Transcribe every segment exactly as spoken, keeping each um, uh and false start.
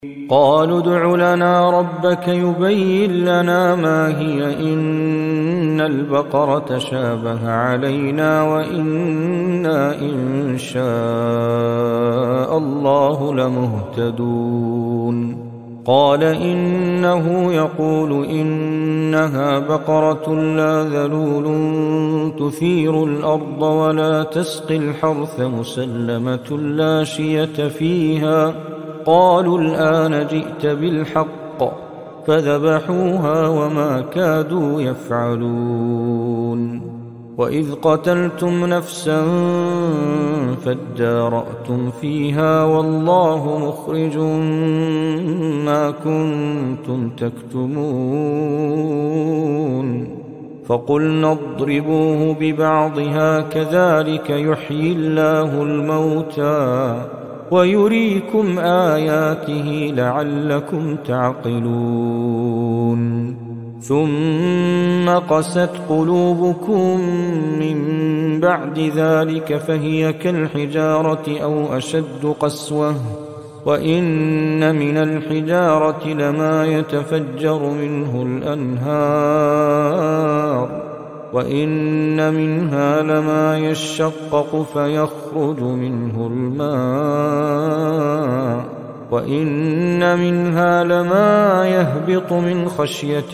قالوا ادع لنا ربك يبين لنا ما هي إن البقرة شابه علينا وإنا إن شاء الله لمهتدون. قال إنه يقول إنها بقرة لا ذلول تثير الأرض ولا تسقي الحرث مسلمة لا شية فيها. قالوا الآن جئت بالحق فذبحوها وما كادوا يفعلون. وإذ قتلتم نفسا فادارأتم فيها والله مخرج ما كنتم تكتمون. فقلنا اضربوه ببعضها كذلك يحيي الله الموتى ويريكم آياته لعلكم تعقلون. ثم قست قلوبكم من بعد ذلك فهي كالحجارة أو أشد قسوة وإن من الحجارة لما يتفجر منه الأنهار وإن منها لما يشقق فيخرج منه الماء وإن منها لما يهبط من خشية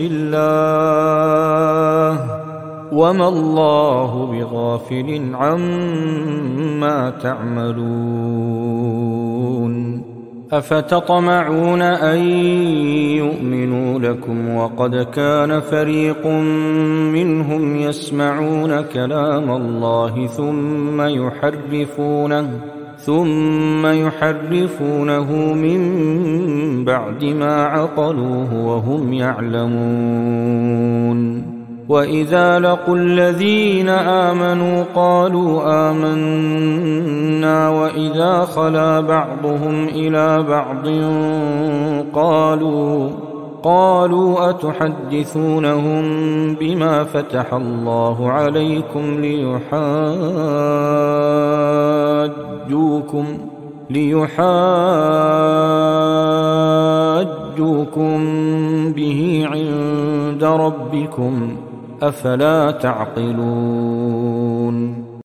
الله وما الله بغافل عما تعملون. أفتطمعون أن يؤمنوا لكم وقد كان فريق منهم يسمعون كلام الله ثم يحرفونه ثم يحرفونه من بعد ما عقلوه وهم يعلمون. وإذا لقوا الذين آمنوا قالوا آمنا وإذا خلا بعضهم إلى بعض قالوا قالوا أتحدثونهم بما فتح الله عليكم ليحاجوكم ليحاجوكم به عند ربكم أفلا تعقلون.